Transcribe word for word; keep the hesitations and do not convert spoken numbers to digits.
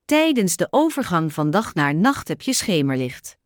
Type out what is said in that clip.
Tijdens de overgang van dag naar nacht heb je schemerlicht.